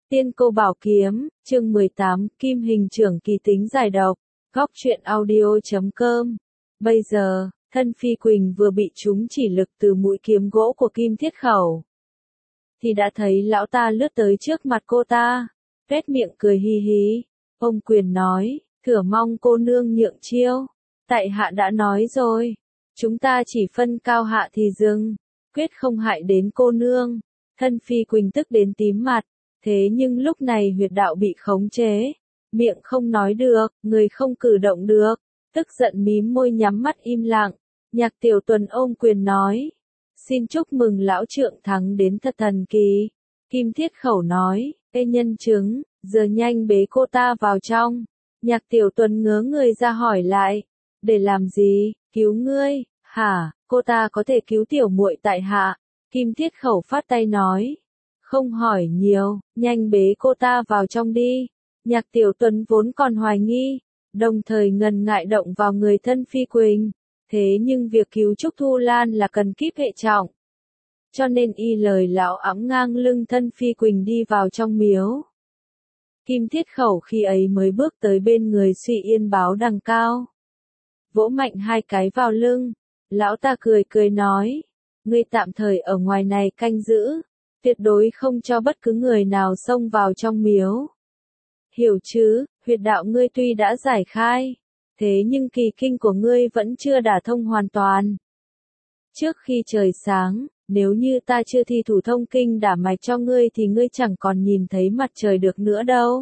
Tiên Cô Bảo Kiếm, chương 18, Kim Hình Trưởng Kỳ Tính Giải Độc, Góc truyện audio.com. Bây giờ, thân Phi Quỳnh vừa bị trúng chỉ lực từ mũi kiếm gỗ của Kim Thiết Khẩu, thì đã thấy lão ta lướt tới trước mặt cô ta, tuét miệng cười hi hí. Ông Quyền nói, thửa mong cô nương nhượng chiêu, tại hạ đã nói rồi, chúng ta chỉ phân cao hạ thì dừng, quyết không hại đến cô nương. Thân Phi Quỳnh tức đến tím mặt. Thế nhưng lúc này huyệt đạo bị khống chế, miệng không nói được, người không cử động được, tức giận mím môi nhắm mắt im lặng. Nhạc Tiểu Tuần ôm Quyền nói, xin chúc mừng lão trượng thắng đến thật thần kỳ. Kim Thiết Khẩu nói, ê nhân chứng, giờ nhanh bế cô ta vào trong. Nhạc Tiểu Tuần ngớ người ra hỏi lại, để làm gì, cứu ngươi, hả, cô ta có thể cứu tiểu muội tại hạ. Kim Thiết Khẩu phát tay nói, không hỏi nhiều, nhanh bế cô ta vào trong đi. Nhạc Tiểu Tuần vốn còn hoài nghi, đồng thời ngần ngại động vào người thân Phi Quỳnh. Thế nhưng việc cứu Trúc Thu Lan là cần kíp hệ trọng. Cho nên y lời lão ẵm ngang lưng thân Phi Quỳnh đi vào trong miếu. Kim Thiết Khẩu khi ấy mới bước tới bên người Suy Yên Báo đằng cao. Vỗ mạnh hai cái vào lưng, lão ta cười cười nói, ngươi tạm thời ở ngoài này canh giữ. Tuyệt đối không cho bất cứ người nào xông vào trong miếu. Hiểu chứ, huyệt đạo ngươi tuy đã giải khai, thế nhưng kỳ kinh của ngươi vẫn chưa đả thông hoàn toàn. Trước khi trời sáng, nếu như ta chưa thi thủ thông kinh đả mạch cho ngươi thì ngươi chẳng còn nhìn thấy mặt trời được nữa đâu.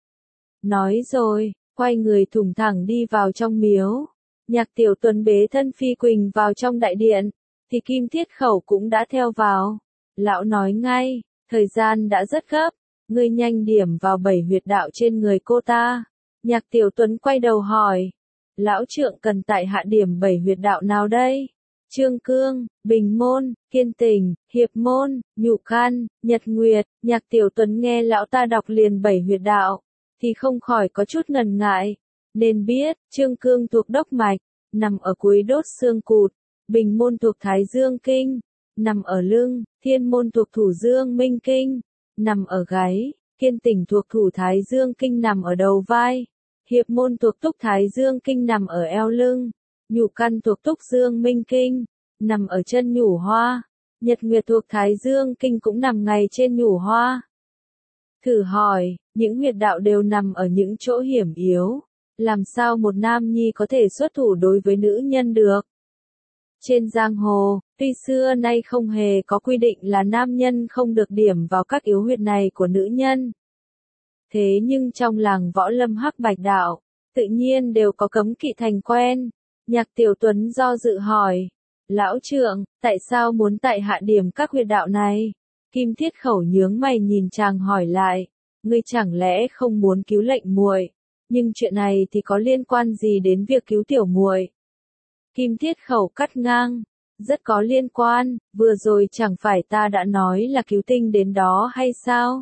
Nói rồi, quay người thủng thẳng đi vào trong miếu. Nhạc Tiểu Tuần bế thân Phi Quỳnh vào trong đại điện, thì Kim Thiết Khẩu cũng đã theo vào. Lão nói ngay, thời gian đã rất gấp, ngươi nhanh điểm vào 7 huyệt đạo trên người cô ta. Nhạc Tiểu Tuấn quay đầu hỏi, lão trượng cần tại hạ điểm 7 huyệt đạo nào đây? Trương Cương, Bình Môn, Kiên Tình, Hiệp Môn, Nhụ Căn, Nhật Nguyệt. Nhạc Tiểu Tuấn nghe lão ta đọc liền 7 huyệt đạo, thì không khỏi có chút ngần ngại. Nên biết, Trương Cương thuộc đốc mạch, nằm ở cuối đốt xương cụt. Bình Môn thuộc Thái Dương Kinh, nằm ở lưng. Thiên Môn thuộc Thủ Dương Minh Kinh, nằm ở gáy. Kiên Tình thuộc Thủ Thái Dương Kinh nằm ở đầu vai. Hiệp Môn thuộc Túc Thái Dương Kinh nằm ở eo lưng. Nhụ Căn thuộc Túc Dương Minh Kinh, nằm ở chân nhũ hoa. Nhật Nguyệt thuộc Thái Dương Kinh cũng nằm ngay trên nhũ hoa. Thử hỏi, những huyệt đạo đều nằm ở những chỗ hiểm yếu, làm sao một nam nhi có thể xuất thủ đối với nữ nhân được? Trên giang hồ, tuy xưa nay không hề có quy định là nam nhân không được điểm vào các yếu huyệt này của nữ nhân. Thế nhưng trong làng võ lâm hắc bạch đạo, tự nhiên đều có cấm kỵ thành quen. Nhạc Tiểu Tuấn do dự hỏi, lão trượng, tại sao muốn tại hạ điểm các huyệt đạo này? Kim Thiết Khẩu nhướng mày nhìn chàng hỏi lại, ngươi chẳng lẽ không muốn cứu lệnh muội? Nhưng chuyện này thì có liên quan gì đến việc cứu tiểu muội? Kim Thiết Khẩu cắt ngang, rất có liên quan, vừa rồi chẳng phải ta đã nói là cứu tinh đến đó hay sao?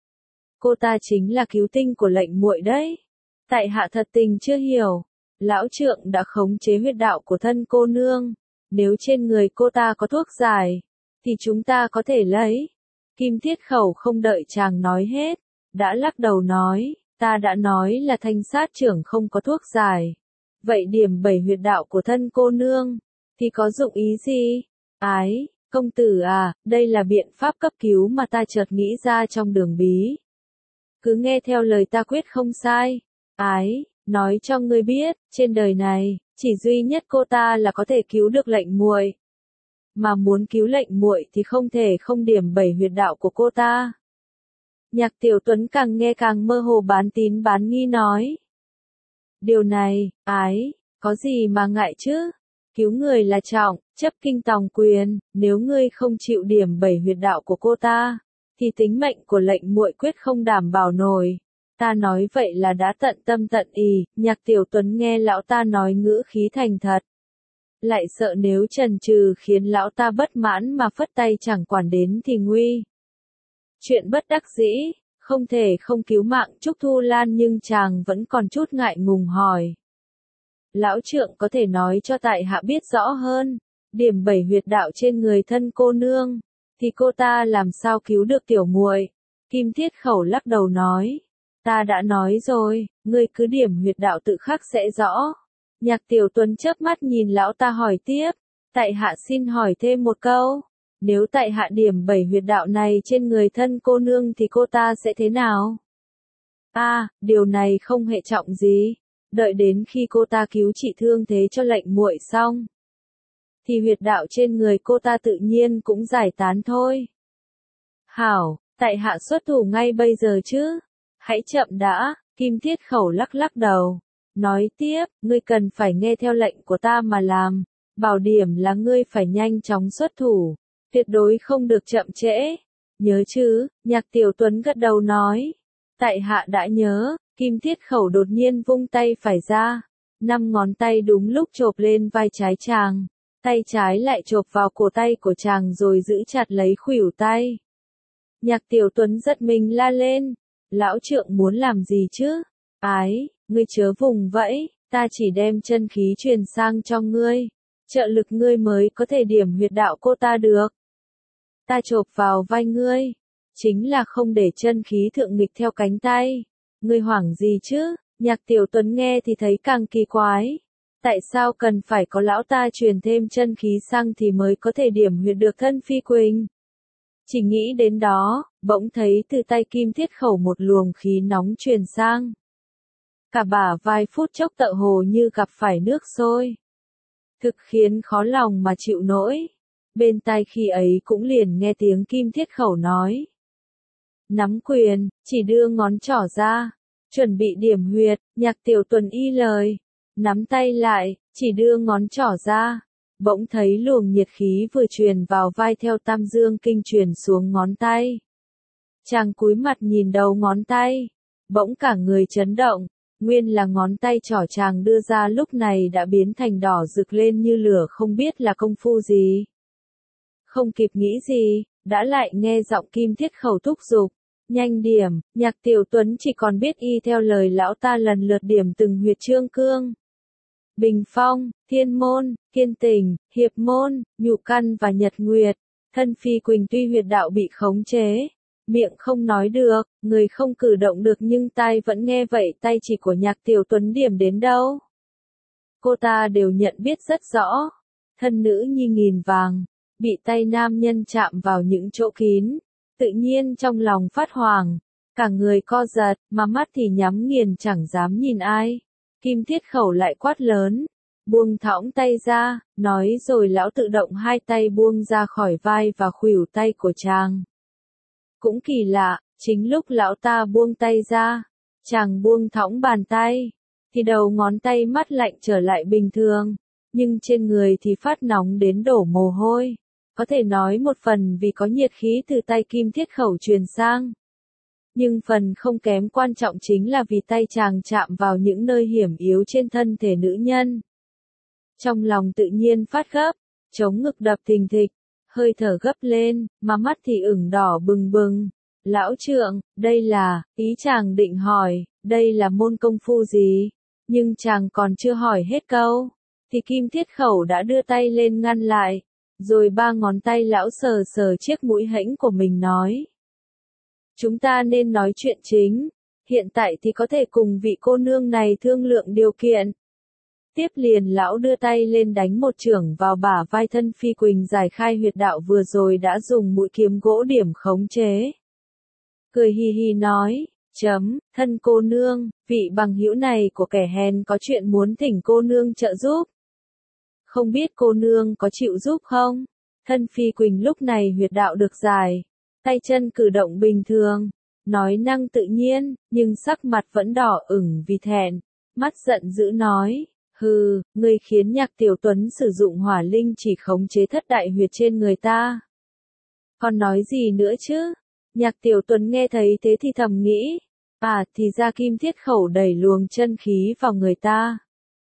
Cô ta chính là cứu tinh của lệnh muội đấy. Tại hạ thật tình chưa hiểu, lão trượng đã khống chế huyệt đạo của thân cô nương, nếu trên người cô ta có thuốc giải, thì chúng ta có thể lấy. Kim Thiết Khẩu không đợi chàng nói hết, đã lắc đầu nói, ta đã nói là Thanh Sát trưởng không có thuốc giải. Vậy điểm 7 huyệt đạo của thân cô nương, thì có dụng ý gì? Ái, công tử à, đây là biện pháp cấp cứu mà ta chợt nghĩ ra trong đường bí. Cứ nghe theo lời ta quyết không sai. Ái, nói cho ngươi biết, trên đời này, chỉ duy nhất cô ta là có thể cứu được lệnh muội. Mà muốn cứu lệnh muội thì không thể không điểm 7 huyệt đạo của cô ta. Nhạc Tiểu Tuấn càng nghe càng mơ hồ bán tín bán nghi nói. Điều này, ái, có gì mà ngại chứ? Cứu người là trọng, chấp kinh tòng quyền, nếu ngươi không chịu điểm 7 huyệt đạo của cô ta, thì tính mệnh của lệnh muội quyết không đảm bảo nổi. Ta nói vậy là đã tận tâm tận ý. Nhạc Tiểu Tuấn nghe lão ta nói ngữ khí thành thật, lại sợ nếu chần chừ khiến lão ta bất mãn mà phất tay chẳng quản đến thì nguy. Chuyện bất đắc dĩ, không thể không cứu mạng Trúc Thu Lan, nhưng chàng vẫn còn chút ngại ngùng hỏi. Lão trượng có thể nói cho tại hạ biết rõ hơn, điểm 7 huyệt đạo trên người thân cô nương, thì cô ta làm sao cứu được tiểu muội? Kim Thiết Khẩu lắc đầu nói. Ta đã nói rồi, ngươi cứ điểm huyệt đạo tự khắc sẽ rõ. Nhạc Tiểu Tuấn chớp mắt nhìn lão ta hỏi tiếp. Tại hạ xin hỏi thêm một câu. Nếu tại hạ điểm 7 huyệt đạo này trên người thân cô nương thì cô ta sẽ thế nào? Điều này không hệ trọng gì. Đợi đến khi cô ta cứu trị thương thế cho lệnh muội xong, thì huyệt đạo trên người cô ta tự nhiên cũng giải tán thôi. Hảo, tại hạ xuất thủ ngay bây giờ chứ. Hãy chậm đã, Kim Thiết Khẩu lắc lắc đầu. Nói tiếp, ngươi cần phải nghe theo lệnh của ta mà làm. Bảo điểm là ngươi phải nhanh chóng xuất thủ. Tuyệt đối không được chậm trễ. Nhớ chứ, Nhạc Tiểu Tuấn gật đầu nói. Tại hạ đã nhớ, Kim Thiết Khẩu đột nhiên vung tay phải ra. 5 ngón tay đúng lúc chộp lên vai trái chàng. Tay trái lại chộp vào cổ tay của chàng rồi giữ chặt lấy khuỷu tay. Nhạc Tiểu Tuấn giật mình la lên. Lão trượng muốn làm gì chứ? Ái, ngươi chớ vùng vẫy, ta chỉ đem chân khí truyền sang cho ngươi. Trợ lực ngươi mới có thể điểm huyệt đạo cô ta được. Ta chộp vào vai ngươi. Chính là không để chân khí thượng nghịch theo cánh tay. Ngươi hoảng gì chứ? Nhạc Tiểu Tuấn nghe thì thấy càng kỳ quái. Tại sao cần phải có lão ta truyền thêm chân khí sang thì mới có thể điểm huyệt được thân Phi Quỳnh? Chỉ nghĩ đến đó, bỗng thấy từ tay Kim Thiết Khẩu một luồng khí nóng truyền sang. Cả bả vai phút chốc tựa hồ như gặp phải nước sôi. Thực khiến khó lòng mà chịu nổi. Bên tai khi ấy cũng liền nghe tiếng Kim Thiết Khẩu nói. Nắm quyền, chỉ đưa ngón trỏ ra. Chuẩn bị điểm huyệt, Nhạc Tiểu Tuấn y lời. Nắm tay lại, chỉ đưa ngón trỏ ra. Bỗng thấy luồng nhiệt khí vừa truyền vào vai theo tam dương kinh truyền xuống ngón tay. Chàng cúi mặt nhìn đầu ngón tay. Bỗng cả người chấn động. Nguyên là ngón tay trỏ chàng đưa ra lúc này đã biến thành đỏ rực lên như lửa không biết là công phu gì. Không kịp nghĩ gì, đã lại nghe giọng Kim Thiết Khẩu thúc giục. Nhanh điểm, Nhạc Tiểu Tuấn chỉ còn biết y theo lời lão ta lần lượt điểm từng huyệt trương cương. Bình Phong, Thiên Môn, Kiên Tình, Hiệp Môn, Nhụ Căn và Nhật Nguyệt. Thân Phi Quỳnh tuy huyệt đạo bị khống chế, miệng không nói được, người không cử động được nhưng tai vẫn nghe vậy tay chỉ của Nhạc Tiểu Tuấn điểm đến đâu. Cô ta đều nhận biết rất rõ. Thân nữ nhi nghìn vàng, bị tay nam nhân chạm vào những chỗ kín. Tự nhiên trong lòng phát hoảng, cả người co giật, mà mắt thì nhắm nghiền chẳng dám nhìn ai. Kim Thiết Khẩu lại quát lớn, buông thõng tay ra, nói rồi lão tự động hai tay buông ra khỏi vai và khuỷu tay của chàng. Cũng kỳ lạ, chính lúc lão ta buông tay ra, chàng buông thõng bàn tay, thì đầu ngón tay mắt lạnh trở lại bình thường, nhưng trên người thì phát nóng đến đổ mồ hôi. Có thể nói một phần vì có nhiệt khí từ tay Kim Thiết Khẩu truyền sang. Nhưng phần không kém quan trọng chính là vì tay chàng chạm vào những nơi hiểm yếu trên thân thể nữ nhân. Trong lòng tự nhiên phát gấp, chống ngực đập thình thịch, hơi thở gấp lên, mà mắt thì ửng đỏ bừng bừng. Lão trượng, đây là, ý chàng định hỏi, đây là môn công phu gì? Nhưng chàng còn chưa hỏi hết câu, thì Kim Thiết Khẩu đã đưa tay lên ngăn lại. Rồi ba ngón tay lão sờ sờ chiếc mũi hễnh của mình nói. Chúng ta nên nói chuyện chính, hiện tại thì có thể cùng vị cô nương này thương lượng điều kiện. Tiếp liền lão đưa tay lên đánh một chưởng vào bả vai thân Phi Quỳnh giải khai huyệt đạo vừa rồi đã dùng mũi kiếm gỗ điểm khống chế. Cười hi hi nói, thân cô nương, vị bằng hữu này của kẻ hèn có chuyện muốn thỉnh cô nương trợ giúp. Không biết cô nương có chịu giúp không? Thân Phi Quỳnh lúc này huyệt đạo được giải, tay chân cử động bình thường, nói năng tự nhiên, nhưng sắc mặt vẫn đỏ ửng vì thẹn, mắt giận dữ nói, hừ, ngươi khiến Nhạc Tiểu Tuấn sử dụng hỏa linh chỉ khống chế thất đại huyệt trên người ta. Còn nói gì nữa chứ? Nhạc Tiểu Tuấn nghe thấy thế thì thầm nghĩ, thì ra Kim Thiết Khẩu đẩy luồng chân khí vào người ta.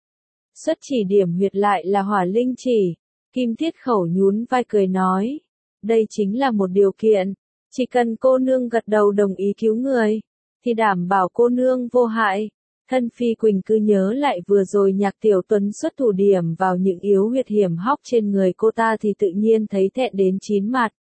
Xuất chỉ điểm huyệt lại là hỏa linh chỉ. Kim Thiết Khẩu nhún vai cười nói. Đây chính là một điều kiện. Chỉ cần cô nương gật đầu đồng ý cứu người, thì đảm bảo cô nương vô hại. Thân Phi Quỳnh cứ nhớ lại vừa rồi Nhạc Tiểu Tuấn xuất thủ điểm vào những yếu huyệt hiểm hóc trên người cô ta thì tự nhiên thấy thẹn đến chín mặt.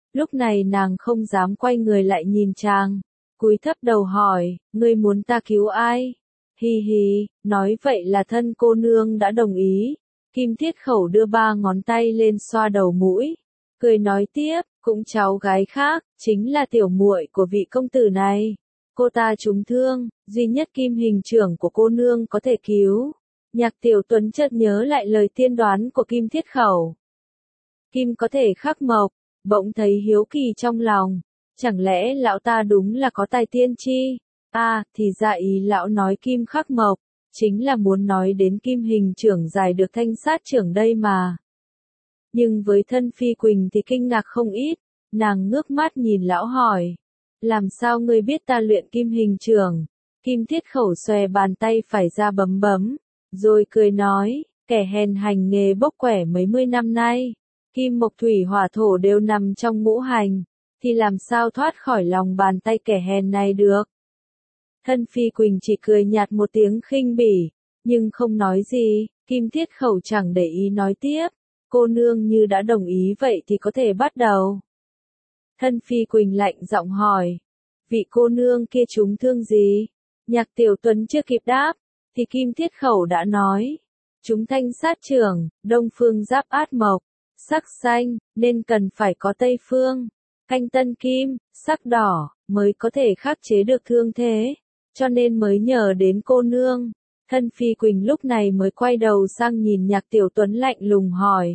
Lúc này nàng không dám quay người lại nhìn chàng, cúi thấp đầu hỏi, ngươi muốn ta cứu ai? Hi hi, nói vậy là thân cô nương đã đồng ý. Kim Thiết Khẩu đưa 3 ngón tay lên xoa đầu mũi, cười nói tiếp, cũng cháu gái khác, chính là tiểu muội của vị công tử này. Cô ta trúng thương, duy nhất Kim Hình trưởng của cô nương có thể cứu. Nhạc Tiểu Tuấn chợt nhớ lại lời tiên đoán của Kim Thiết Khẩu. Kim có thể khắc mộc, bỗng thấy hiếu kỳ trong lòng. Chẳng lẽ lão ta đúng là có tài tiên tri? Thì ra ý lão nói Kim khắc mộc, chính là muốn nói đến Kim Hình trưởng giải được Thanh Sát trưởng đây mà. Nhưng với thân Phi Quỳnh thì kinh ngạc không ít, nàng ngước mắt nhìn lão hỏi. Làm sao ngươi biết ta luyện Kim Hình trưởng? Kim Thiết Khẩu xòe bàn tay phải ra bấm bấm, rồi cười nói, kẻ hèn hành nghề bốc quẻ mấy mươi năm nay, kim mộc thủy hỏa thổ đều nằm trong ngũ hành, thì làm sao thoát khỏi lòng bàn tay kẻ hèn này được. Thân Phi Quỳnh chỉ cười nhạt một tiếng khinh bỉ, nhưng không nói gì. Kim Thiết Khẩu chẳng để ý nói tiếp, cô nương như đã đồng ý vậy thì có thể bắt đầu. Thân Phi Quỳnh lạnh giọng hỏi, vị cô nương kia trúng thương gì? Nhạc Tiểu Tuấn chưa kịp đáp, thì Kim Thiết Khẩu đã nói, chúng Thanh Sát trưởng, đông phương giáp át mộc, sắc xanh, nên cần phải có tây phương, canh tân kim, sắc đỏ, mới có thể khắc chế được thương thế, cho nên mới nhờ đến cô nương. Thân Phi Quỳnh lúc này mới quay đầu sang nhìn Nhạc Tiểu Tuấn lạnh lùng hỏi.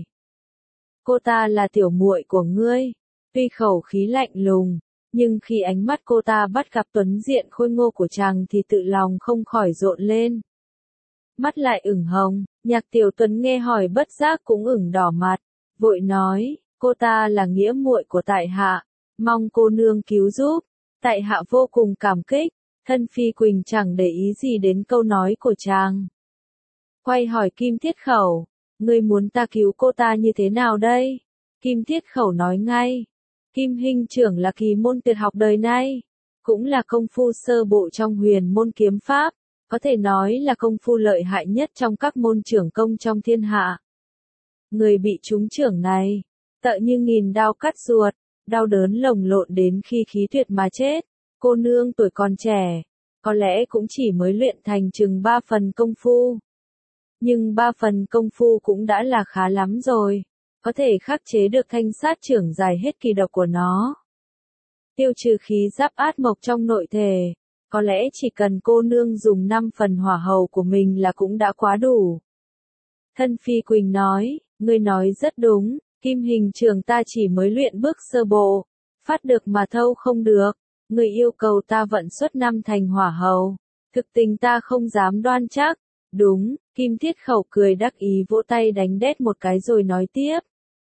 Cô ta là tiểu muội của ngươi, tuy khẩu khí lạnh lùng, nhưng khi ánh mắt cô ta bắt gặp tuấn diện khôi ngô của chàng thì tự lòng không khỏi rộn lên. Mắt lại ửng hồng, Nhạc Tiểu Tuấn nghe hỏi bất giác cũng ửng đỏ mặt, vội nói, cô ta là nghĩa muội của tại hạ, mong cô nương cứu giúp, tại hạ vô cùng cảm kích. Thân Phi Quỳnh chẳng để ý gì đến câu nói của chàng. Quay hỏi Kim Thiết Khẩu, ngươi muốn ta cứu cô ta như thế nào đây? Kim Thiết Khẩu nói ngay, Kim Hình trưởng là kỳ môn tuyệt học đời nay, cũng là công phu sơ bộ trong huyền môn kiếm pháp, có thể nói là công phu lợi hại nhất trong các môn trưởng công trong thiên hạ. Người bị trúng trưởng này, tợ như nghìn đao cắt ruột, đau đớn lồng lộn đến khi khí tuyệt mà chết. Cô nương tuổi còn trẻ, có lẽ cũng chỉ mới luyện thành chừng 3 phần công phu. Nhưng 3 phần công phu cũng đã là khá lắm rồi, có thể khắc chế được Thanh Sát trưởng giải hết kỳ độc của nó. Tiêu trừ khí giáp át mộc trong nội thể, có lẽ chỉ cần cô nương dùng 5 phần hỏa hầu của mình là cũng đã quá đủ. Thân Phi Quỳnh nói, ngươi nói rất đúng, Kim Hình trưởng ta chỉ mới luyện bước sơ bộ, phát được mà thâu không được. Người yêu cầu ta vận xuất 5 thành hỏa hầu, thực tình ta không dám đoan chắc. Đúng, Kim Thiết Khẩu cười đắc ý vỗ tay đánh đét một cái rồi nói tiếp.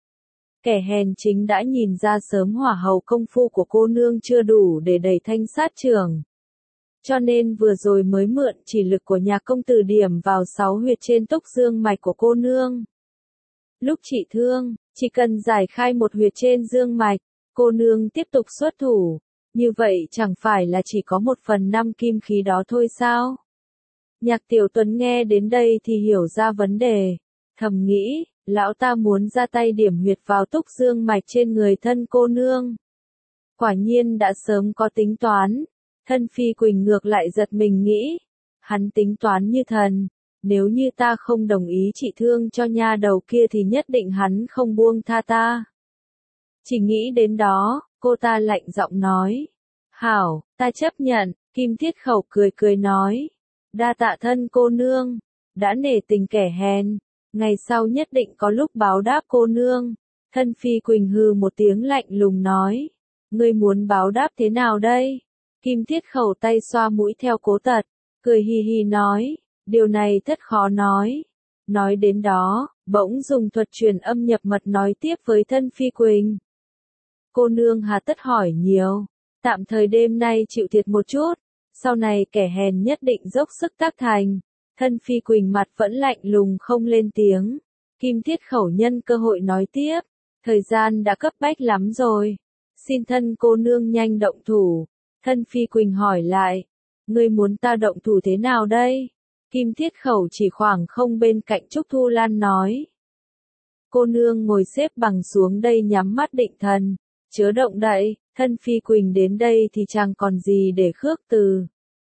Kẻ hèn chính đã nhìn ra sớm hỏa hầu công phu của cô nương chưa đủ để đẩy Thanh Sát trưởng. Cho nên vừa rồi mới mượn chỉ lực của nhà công tử điểm vào 6 huyệt trên túc dương mạch của cô nương. Lúc trị thương, chỉ cần giải khai một huyệt trên dương mạch, cô nương tiếp tục xuất thủ. Như vậy chẳng phải là chỉ có 1/5 kim khí đó thôi sao? Nhạc Tiểu Tuấn nghe đến đây thì hiểu ra vấn đề, thầm nghĩ, lão ta muốn ra tay điểm huyệt vào túc dương mạch trên người thân cô nương. Quả nhiên đã sớm có tính toán, thân Phi Quỳnh ngược lại giật mình nghĩ, hắn tính toán như thần, nếu như ta không đồng ý trị thương cho nha đầu kia thì nhất định hắn không buông tha ta. Chỉ nghĩ đến đó, cô ta lạnh giọng nói. Hảo, ta chấp nhận, Kim Thiết Khẩu cười cười nói. Đa tạ thân cô nương, đã nể tình kẻ hèn, ngày sau nhất định có lúc báo đáp cô nương. Thân Phi Quỳnh hừ một tiếng lạnh lùng nói. Ngươi muốn báo đáp thế nào đây? Kim Thiết Khẩu tay xoa mũi theo Cố Tật, cười hì hì nói. Điều này thật khó nói. Nói đến đó, bỗng dùng thuật truyền âm nhập mật nói tiếp với thân Phi Quỳnh. Cô nương hà tất hỏi nhiều, tạm thời đêm nay chịu thiệt một chút, sau này kẻ hèn nhất định dốc sức tác thành. Thân Phi Quỳnh mặt vẫn lạnh lùng không lên tiếng. Kim Thiết Khẩu nhân cơ hội nói tiếp, thời gian đã cấp bách lắm rồi, xin thân cô nương nhanh động thủ. Thân Phi Quỳnh hỏi lại, ngươi muốn ta động thủ thế nào đây? Kim Thiết Khẩu chỉ khoảng không bên cạnh Trúc Thu Lan nói. Cô nương ngồi xếp bằng xuống đây nhắm mắt định thần, Chớ động đậy, thân Phi Quỳnh đến đây thì chẳng còn gì để khước từ.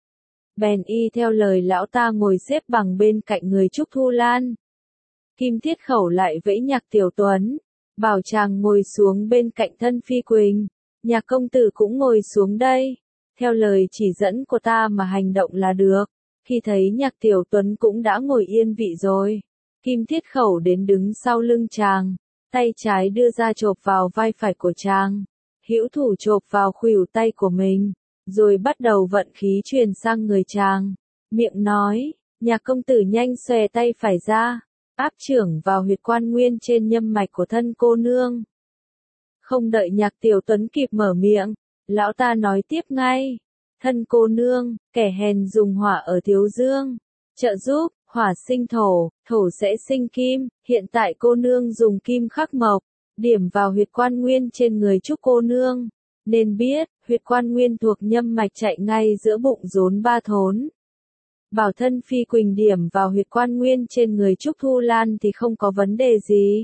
Bèn y theo lời lão ta ngồi xếp bằng bên cạnh người Trúc Thu Lan. Kim Thiết Khẩu lại vẫy Nhạc Tiểu Tuấn, bảo chàng ngồi xuống bên cạnh thân Phi Quỳnh. Nhạc công tử cũng ngồi xuống đây, theo lời chỉ dẫn của ta mà hành động là được. Khi thấy Nhạc Tiểu Tuấn cũng đã ngồi yên vị rồi, Kim Thiết Khẩu đến đứng sau lưng chàng, tay trái đưa ra chộp vào vai phải của chàng, hữu thủ chộp vào khuỷu tay của mình, rồi bắt đầu vận khí truyền sang người chàng. Miệng nói, Nhạc công tử nhanh xòe tay phải ra, áp chưởng vào huyệt quan nguyên trên nhâm mạch của thân cô nương. Không đợi Nhạc Tiểu Tuấn kịp mở miệng, lão ta nói tiếp ngay. Thân cô nương, kẻ hèn dùng hỏa ở thiếu dương, trợ giúp, hỏa sinh thổ, thổ sẽ sinh kim, hiện tại cô nương dùng kim khắc mộc, điểm vào huyệt quan nguyên trên người Trúc cô nương. Nên biết, huyệt quan nguyên thuộc nhâm mạch chạy ngay giữa bụng rốn ba thốn. Bảo thân Phi Quỳnh điểm vào huyệt quan nguyên trên người Trúc Thu Lan thì không có vấn đề gì.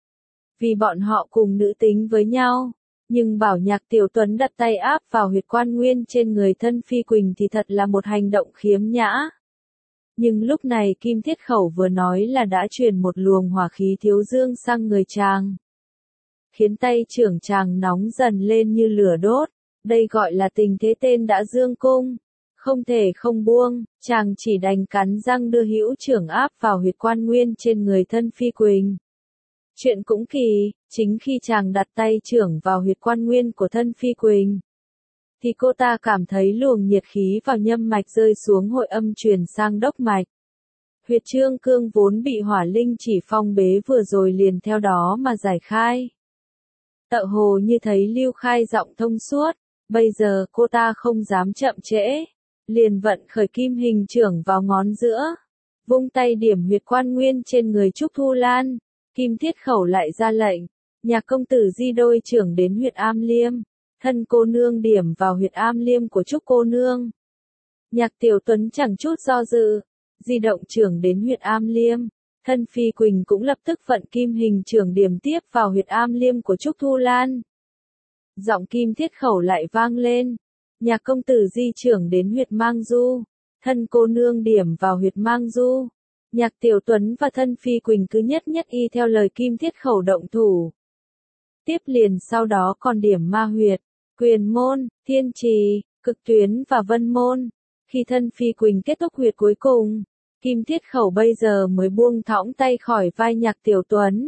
Vì bọn họ cùng nữ tính với nhau. Nhưng bảo Nhạc Tiểu Tuấn đặt tay áp vào huyệt quan nguyên trên người thân Phi Quỳnh thì thật là một hành động khiếm nhã. Nhưng lúc này Kim Thiết Khẩu vừa nói là đã truyền một luồng hỏa khí thiếu dương sang người chàng. Khiến tay trưởng chàng nóng dần lên như lửa đốt, đây gọi là tình thế tên đã dương cung. Không thể không buông, chàng chỉ đành cắn răng đưa hữu trưởng áp vào huyệt quan nguyên trên người thân Phi Quỳnh. Chuyện cũng kỳ, chính khi chàng đặt tay trưởng vào huyệt quan nguyên của thân Phi Quỳnh, thì cô ta cảm thấy luồng nhiệt khí vào nhâm mạch rơi xuống hội âm truyền sang đốc mạch. Huyệt trương cương vốn bị hỏa linh chỉ phong bế vừa rồi liền theo đó mà giải khai. Tựa hồ như thấy lưu khai giọng thông suốt, bây giờ cô ta không dám chậm trễ, liền vận khởi kim hình trưởng vào ngón giữa, vung tay điểm huyệt quan nguyên trên người Trúc Thu Lan. Kim Thiết Khẩu lại ra lệnh, Nhạc công tử di đôi trưởng đến huyệt am liêm, thân cô nương điểm vào huyệt am liêm của Trúc cô nương. Nhạc Tiểu Tuấn chẳng chút do dự, di động trưởng đến huyệt am liêm, thân Phi Quỳnh cũng lập tức vận kim hình trưởng điểm tiếp vào huyệt am liêm của Trúc Thu Lan. Giọng Kim Thiết Khẩu lại vang lên, Nhạc công tử di trưởng đến huyệt mang du, thân cô nương điểm vào huyệt mang du. Nhạc Tiểu Tuấn và thân Phi Quỳnh cứ nhất nhất y theo lời Kim Thiết Khẩu động thủ. Tiếp liền sau đó còn điểm ma huyệt, quyền môn, thiên trì, cực tuyến và vân môn. Khi thân Phi Quỳnh kết thúc huyệt cuối cùng, Kim Thiết Khẩu bây giờ mới buông thõng tay khỏi vai Nhạc Tiểu Tuấn.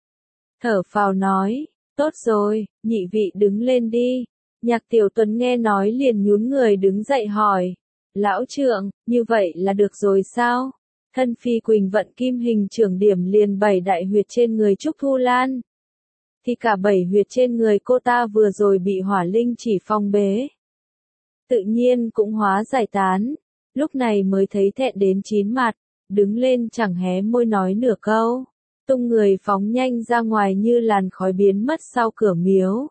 Thở phào nói, tốt rồi, nhị vị đứng lên đi. Nhạc Tiểu Tuấn nghe nói liền nhún người đứng dậy hỏi, lão trượng, như vậy là được rồi sao? Thân Phi Quỳnh vận kim hình trưởng điểm liền 7 đại huyệt trên người Trúc Thu Lan. Thì cả 7 huyệt trên người cô ta vừa rồi bị hỏa linh chỉ phong bế. Tự nhiên cũng hóa giải tán, lúc này mới thấy thẹn đến chín mặt, đứng lên chẳng hé môi nói nửa câu, tung người phóng nhanh ra ngoài như làn khói biến mất sau cửa miếu.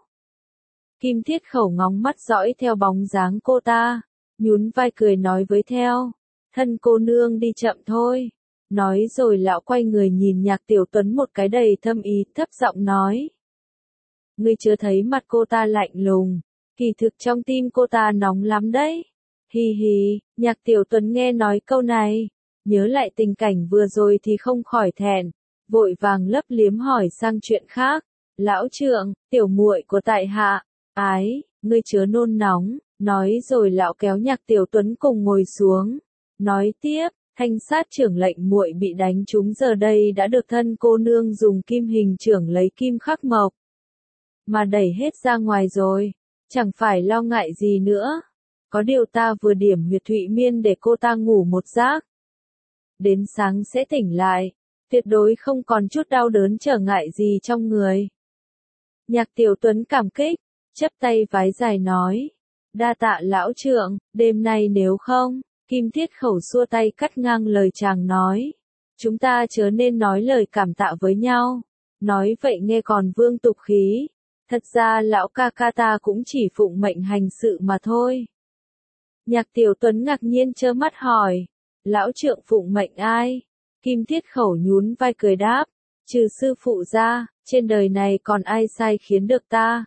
Kim Thiết Khẩu ngóng mắt dõi theo bóng dáng cô ta, nhún vai cười nói với theo. Thân cô nương đi chậm thôi. Nói rồi lão quay người nhìn Nhạc Tiểu Tuấn một cái đầy thâm ý, thấp giọng nói. Ngươi chưa thấy mặt cô ta lạnh lùng, kỳ thực trong tim cô ta nóng lắm đấy. Hi hi, Nhạc Tiểu Tuấn nghe nói câu này, nhớ lại tình cảnh vừa rồi thì không khỏi thẹn, vội vàng lấp liếm hỏi sang chuyện khác. Lão trượng, tiểu muội của tại hạ, ái, ngươi chớ nôn nóng, nói rồi lão kéo Nhạc Tiểu Tuấn cùng ngồi xuống. Nói tiếp, thanh sát trưởng lệnh muội bị đánh trúng giờ đây đã được thân cô nương dùng kim hình trưởng lấy kim khắc mộc mà đẩy hết ra ngoài rồi, chẳng phải lo ngại gì nữa. Có điều ta vừa điểm huyệt Thụy Miên để cô ta ngủ một giấc, đến sáng sẽ tỉnh lại, tuyệt đối không còn chút đau đớn trở ngại gì trong người. Nhạc Tiểu Tuấn cảm kích, chắp tay vái dài nói, đa tạ lão trượng, đêm nay nếu không. Kim Thiết Khẩu xua tay cắt ngang lời chàng nói, chúng ta chớ nên nói lời cảm tạ với nhau, nói vậy nghe còn vương tục khí, thật ra lão ca ca ta cũng chỉ phụng mệnh hành sự mà thôi. Nhạc Tiểu Tuấn ngạc nhiên trơ mắt hỏi, lão trượng phụng mệnh ai? Kim Thiết Khẩu nhún vai cười đáp, trừ sư phụ ra, trên đời này còn ai sai khiến được ta,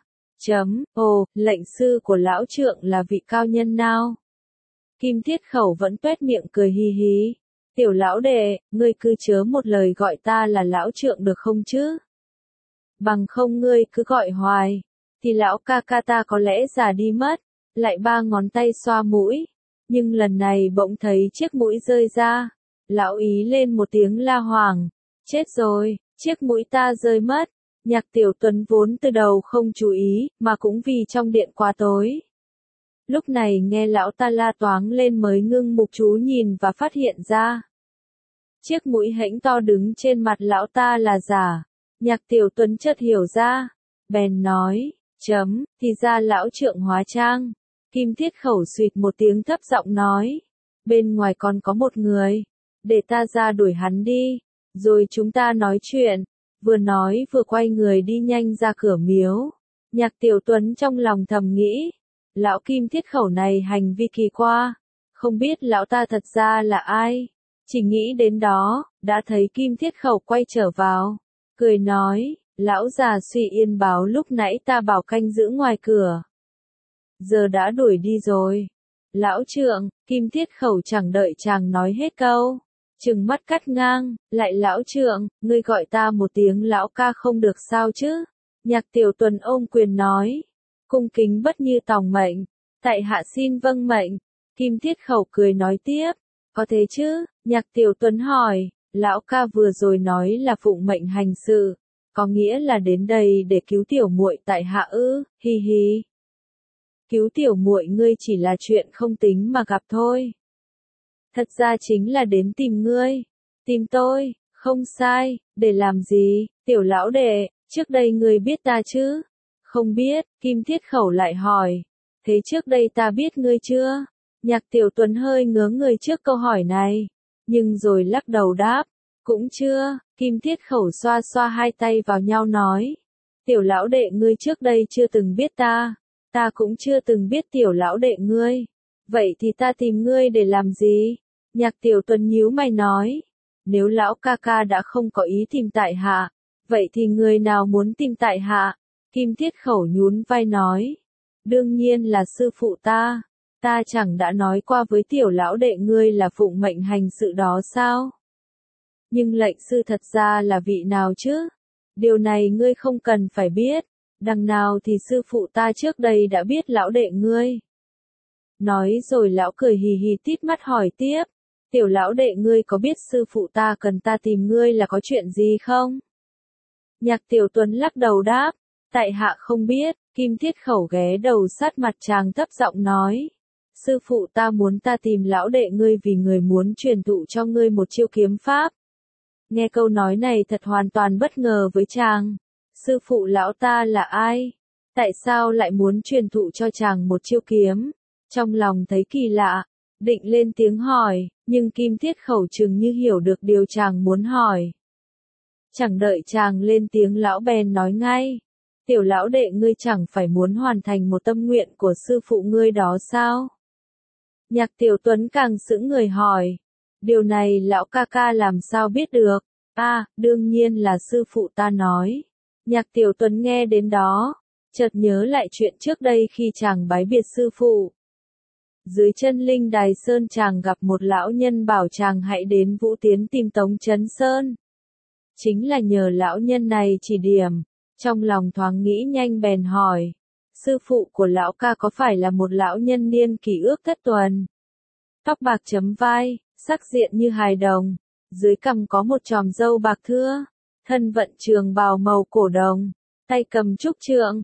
Ồ, lệnh sư của lão trượng là vị cao nhân nào? Kim Thiết Khẩu vẫn tuét miệng cười hì hì. Tiểu lão đệ, ngươi cứ chớ một lời gọi ta là lão trượng được không chứ? Bằng không ngươi cứ gọi hoài, thì lão ca ca ta có lẽ già đi mất. Lại ba ngón tay xoa mũi, nhưng lần này bỗng thấy chiếc mũi rơi ra. Lão ý lên một tiếng la hoảng. Chết rồi, chiếc mũi ta rơi mất. Nhạc Tiểu Tuấn vốn từ đầu không chú ý, mà cũng vì trong điện quá tối. Lúc này nghe lão ta la toáng lên mới ngưng mục chú nhìn và phát hiện ra. Chiếc mũi hễnh to đứng trên mặt lão ta là giả. Nhạc Tiểu Tuấn chợt hiểu ra. Bèn nói, thì ra lão trượng hóa trang. Kim Thiết Khẩu xuyệt một tiếng thấp giọng nói. Bên ngoài còn có một người. Để ta ra đuổi hắn đi. Rồi chúng ta nói chuyện. Vừa nói vừa quay người đi nhanh ra cửa miếu. Nhạc Tiểu Tuấn trong lòng thầm nghĩ. Lão Kim Thiết Khẩu này hành vi kỳ qua. Không biết lão ta thật ra là ai. Chỉ nghĩ đến đó, đã thấy Kim Thiết Khẩu quay trở vào. Cười nói, lão già suy yên báo lúc nãy ta bảo canh giữ ngoài cửa. Giờ đã đuổi đi rồi. Lão trượng, Kim Thiết Khẩu chẳng đợi chàng nói hết câu. Trừng mắt cắt ngang, lại lão trượng, ngươi gọi ta một tiếng lão ca không được sao chứ. Nhạc Tiểu Tuấn ôm quyền nói. Cung kính bất như tòng mệnh. Tại hạ xin vâng mệnh. Kim Thiết Khẩu cười nói tiếp. Có thế chứ? Nhạc Tiểu Tuấn hỏi. Lão ca vừa rồi nói là phụng mệnh hành sự. Có nghĩa là đến đây để cứu tiểu muội tại hạ ư? Hi hi. Cứu tiểu muội ngươi chỉ là chuyện không tính mà gặp thôi. Thật ra chính là đến tìm ngươi. Tìm tôi, không sai, để làm gì? Tiểu lão đệ, trước đây ngươi biết ta chứ? Không biết, Kim Thiết Khẩu lại hỏi. Thế trước đây ta biết ngươi chưa? Nhạc Tiểu Tuấn hơi ngớ người trước câu hỏi này. Nhưng rồi lắc đầu đáp. Cũng chưa, Kim Thiết Khẩu xoa xoa hai tay vào nhau nói. Tiểu lão đệ ngươi trước đây chưa từng biết ta. Ta cũng chưa từng biết tiểu lão đệ ngươi. Vậy thì ta tìm ngươi để làm gì? Nhạc Tiểu Tuấn nhíu mày nói. Nếu lão ca ca đã không có ý tìm tại hạ, vậy thì người nào muốn tìm tại hạ? Kim Thiết Khẩu nhún vai nói. Đương nhiên là sư phụ ta. Ta chẳng đã nói qua với tiểu lão đệ ngươi là phụng mệnh hành sự đó sao? Nhưng lệnh sư thật ra là vị nào chứ? Điều này ngươi không cần phải biết. Đằng nào thì sư phụ ta trước đây đã biết lão đệ ngươi. Nói rồi lão cười hì hì tít mắt hỏi tiếp. Tiểu lão đệ ngươi có biết sư phụ ta cần ta tìm ngươi là có chuyện gì không? Nhạc Tiểu Tuấn lắc đầu đáp. Tại hạ không biết. Kim Thiết Khẩu ghé đầu sát mặt chàng thấp giọng nói. Sư phụ ta muốn ta tìm lão đệ ngươi vì người muốn truyền thụ cho ngươi một chiêu kiếm pháp. Nghe câu nói này thật hoàn toàn bất ngờ với chàng. Sư phụ lão ta là ai? Tại sao lại muốn truyền thụ cho chàng một chiêu kiếm? Trong lòng thấy kỳ lạ, định lên tiếng hỏi, nhưng Kim Thiết Khẩu chừng như hiểu được điều chàng muốn hỏi. Chẳng đợi chàng lên tiếng lão bèn nói ngay. Tiểu lão đệ ngươi chẳng phải muốn hoàn thành một tâm nguyện của sư phụ ngươi đó sao? Nhạc Tiểu Tuấn càng sững người hỏi. Điều này lão ca ca làm sao biết được? Đương nhiên là sư phụ ta nói. Nhạc Tiểu Tuấn nghe đến đó, chợt nhớ lại chuyện trước đây khi chàng bái biệt sư phụ. Dưới chân linh đài sơn chàng gặp một lão nhân bảo chàng hãy đến Vũ Tiến tìm Tống Chấn Sơn. Chính là nhờ lão nhân này chỉ điểm, trong lòng thoáng nghĩ nhanh bèn hỏi. Sư phụ của lão ca có phải là một lão nhân niên kỷ ước thất tuần? Tóc bạc chấm vai, sắc diện như hài đồng, dưới cằm có một chòm râu bạc thưa, thân vận trường bào màu cổ đồng, tay cầm trúc trượng,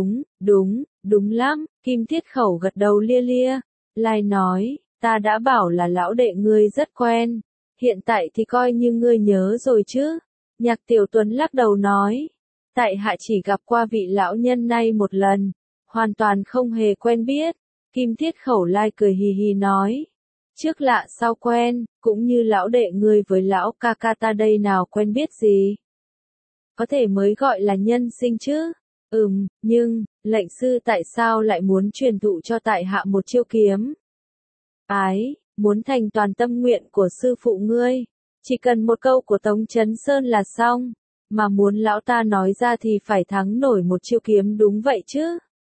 đúng lắm, Kim Thiết Khẩu gật đầu lia lia, lai nói, ta đã bảo là lão đệ ngươi rất quen, hiện tại thì coi như ngươi nhớ rồi chứ. Nhạc Tiểu Tuấn lắc đầu nói, tại hạ chỉ gặp qua vị lão nhân này một lần, hoàn toàn không hề quen biết. Kim Thiết Khẩu lai cười hì hì nói, trước lạ sau quen, cũng như lão đệ ngươi với lão ca ca ta đây nào quen biết gì. Có thể mới gọi là nhân sinh chứ. Nhưng, lệnh sư tại sao lại muốn truyền thụ cho tại hạ một chiêu kiếm? Muốn thành toàn tâm nguyện của sư phụ ngươi. Chỉ cần một câu của Tống Chấn Sơn là xong. Mà muốn lão ta nói ra thì phải thắng nổi một chiêu kiếm đúng vậy chứ.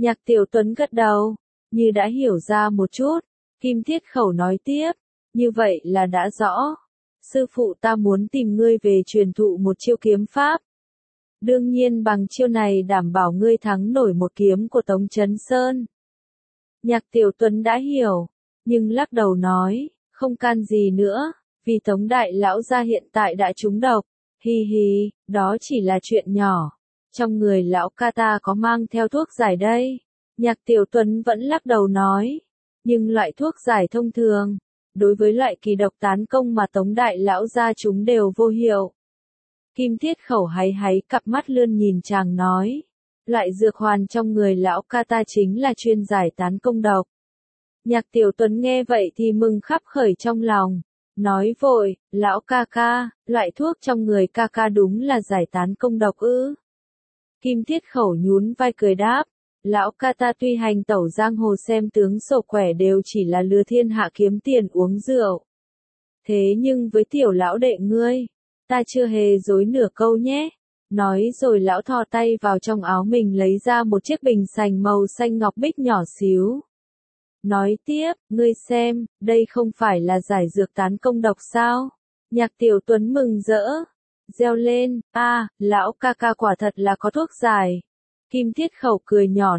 Nhạc Tiểu Tuấn gật đầu, như đã hiểu ra một chút. Kim Thiết Khẩu nói tiếp, như vậy là đã rõ. Sư phụ ta muốn tìm ngươi về truyền thụ một chiêu kiếm pháp. Đương nhiên bằng chiêu này đảm bảo ngươi thắng nổi một kiếm của Tống Chấn Sơn. Nhạc Tiểu Tuấn đã hiểu, nhưng lắc đầu nói, không can gì nữa, vì Tống Đại Lão gia hiện tại đã trúng độc. Hi hi, đó chỉ là chuyện nhỏ. Trong người lão ca ta có mang theo thuốc giải đây. Nhạc Tiểu Tuấn vẫn lắc đầu nói, nhưng loại thuốc giải thông thường, đối với loại kỳ độc tán công mà Tống Đại Lão gia chúng đều vô hiệu. Kim Thiết Khẩu háy háy cặp mắt lươn nhìn chàng nói, loại dược hoàn trong người lão ca ta chính là chuyên giải tán công độc. Nhạc Tiểu Tuấn nghe vậy thì mừng khắp khởi trong lòng, nói vội, lão ca ca, loại thuốc trong người ca ca đúng là giải tán công độc ư? Kim Thiết Khẩu nhún vai cười đáp, lão ca ta tuy hành tẩu giang hồ xem tướng sổ quẻ đều chỉ là lừa thiên hạ kiếm tiền uống rượu. Thế nhưng với tiểu lão đệ ngươi, ta chưa hề dối nửa câu nhé. Nói rồi lão thò tay vào trong áo mình lấy ra một chiếc bình sành màu xanh ngọc bích nhỏ xíu. Nói tiếp, ngươi xem, đây không phải là giải dược tán công độc sao? Nhạc Tiểu Tuấn mừng rỡ, reo lên, lão ca ca quả thật là có thuốc giải. Kim Thiết Khẩu cười nhỏ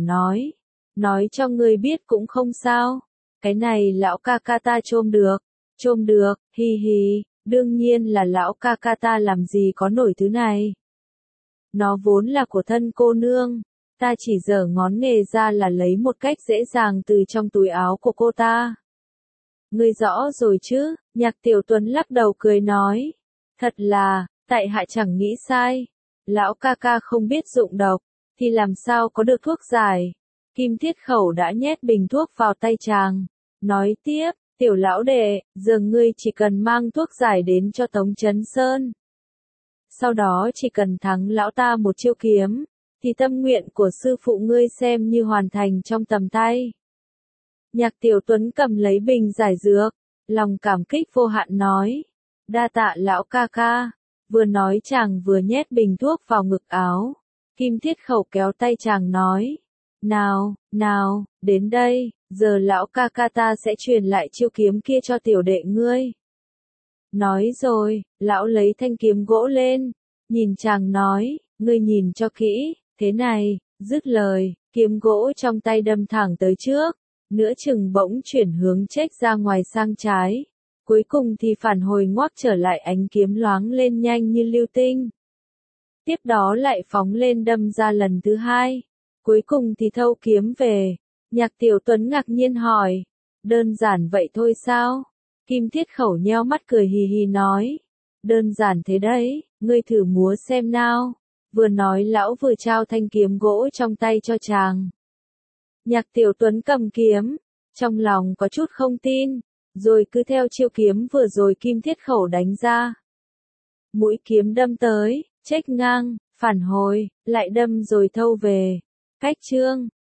nói cho ngươi biết cũng không sao, cái này lão ca ca ta trôm được, hi hi, đương nhiên là lão ca ca ta làm gì có nổi thứ này. Nó vốn là của thân cô nương, ta chỉ giở ngón nghề ra là lấy một cách dễ dàng từ trong túi áo của cô ta. Ngươi rõ rồi chứ? Nhạc Tiểu Tuấn lắc đầu cười nói, thật là, tại hạ chẳng nghĩ sai, lão ca ca không biết dụng độc, thì làm sao có được thuốc giải. Kim Thiết Khẩu đã nhét bình thuốc vào tay chàng, nói tiếp, tiểu lão đệ, giờ ngươi chỉ cần mang thuốc giải đến cho Tống Chấn Sơn. Sau đó chỉ cần thắng lão ta một chiêu kiếm, thì tâm nguyện của sư phụ ngươi xem như hoàn thành trong tầm tay. Nhạc Tiểu Tuấn cầm lấy bình giải dược, lòng cảm kích vô hạn nói, đa tạ lão ca ca. Vừa nói chàng vừa nhét bình thuốc vào ngực áo. Kim Thiết Khẩu kéo tay chàng nói, nào, đến đây, giờ lão ca ca ta sẽ truyền lại chiêu kiếm kia cho tiểu đệ ngươi. Nói rồi, lão lấy thanh kiếm gỗ lên, nhìn chàng nói, ngươi nhìn cho kỹ, thế này, dứt lời, kiếm gỗ trong tay đâm thẳng tới trước, nửa chừng bỗng chuyển hướng chếch ra ngoài sang trái, cuối cùng thì phản hồi ngoác trở lại, ánh kiếm loáng lên nhanh như lưu tinh. Tiếp đó lại phóng lên đâm ra lần thứ hai, cuối cùng thì thâu kiếm về. Nhạc Tiểu Tuấn ngạc nhiên hỏi, đơn giản vậy thôi sao? Kim Thiết Khẩu nheo mắt cười hì hì nói, đơn giản thế đấy, ngươi thử múa xem nào. Vừa nói lão vừa trao thanh kiếm gỗ trong tay cho chàng. Nhạc Tiểu Tuấn cầm kiếm, trong lòng có chút không tin, rồi cứ theo chiêu kiếm vừa rồi Kim Thiết Khẩu đánh ra. Mũi kiếm đâm tới, chếch ngang, phản hồi, lại đâm rồi thâu về. Cách chương